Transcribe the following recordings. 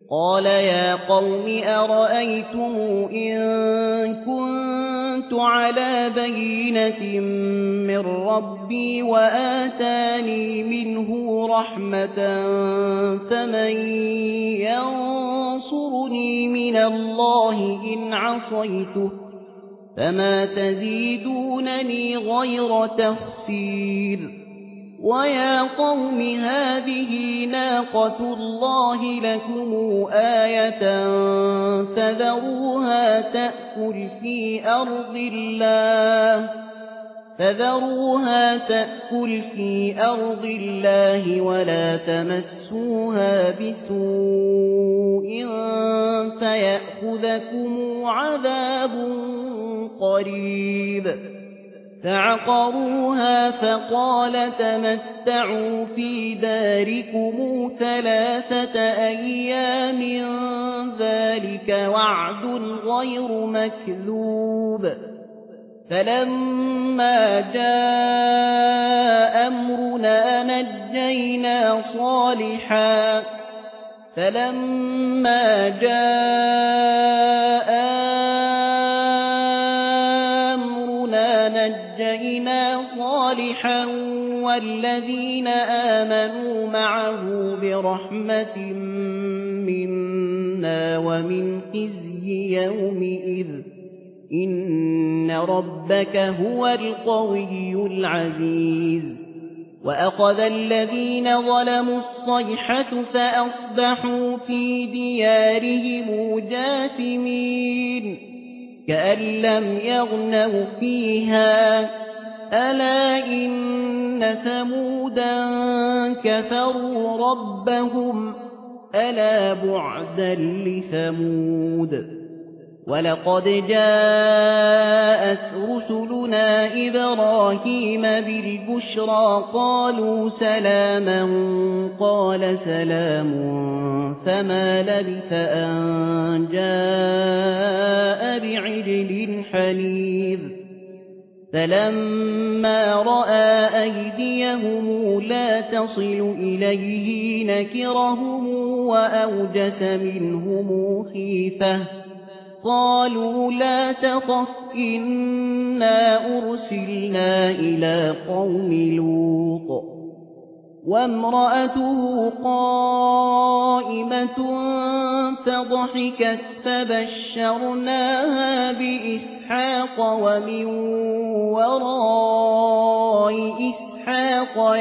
قال يا قوم أرأيتم إن كنت على بينة من ربي وآتاني منه رحمة فمن ينصرني من الله إن عصيته فما تزيدونني غير تخسير ويا قوم هذه ناقة الله لكم آية فذروها تأكل في أرض الله ولا تمسوها بسوء فيأخذكم عذاب قريب فعقروها فقال تمتعوا في داركم 3 أيام ذلك وعد غير مكذوب فلما جاء أمرنا نجينا صالحا والذين آمنوا معه برحمة منا ومن خزي يومئذ إن ربك هو القوي العزيز وأخذ الذين ظلموا الصيحة فأصبحوا في ديارهم جاثمين كأن لم يغنوا فيها ألا إن ثمودا كفروا ربهم ألا بعدا لثمود ولقد جاءت رسلنا إبراهيم بالبشرى قالوا سلاما قال سلام فما لبث أن جاء بعجل حنيذ فلما رأى أيديهم لا تصل إليه نكرهم وأوجس منهم خيفة قالوا لا تخف إنا أرسلنا إلى قوم لوط وامرأته قائمة فضحكت فبشرناها بإسحاق ومن وراء إسحاق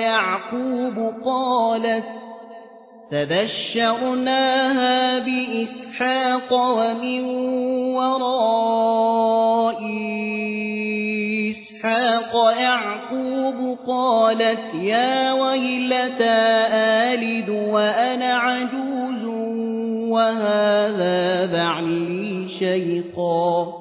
يعقوب قالت يا ويلتى آلد وأنا عجوز وهذا بعلي شيخا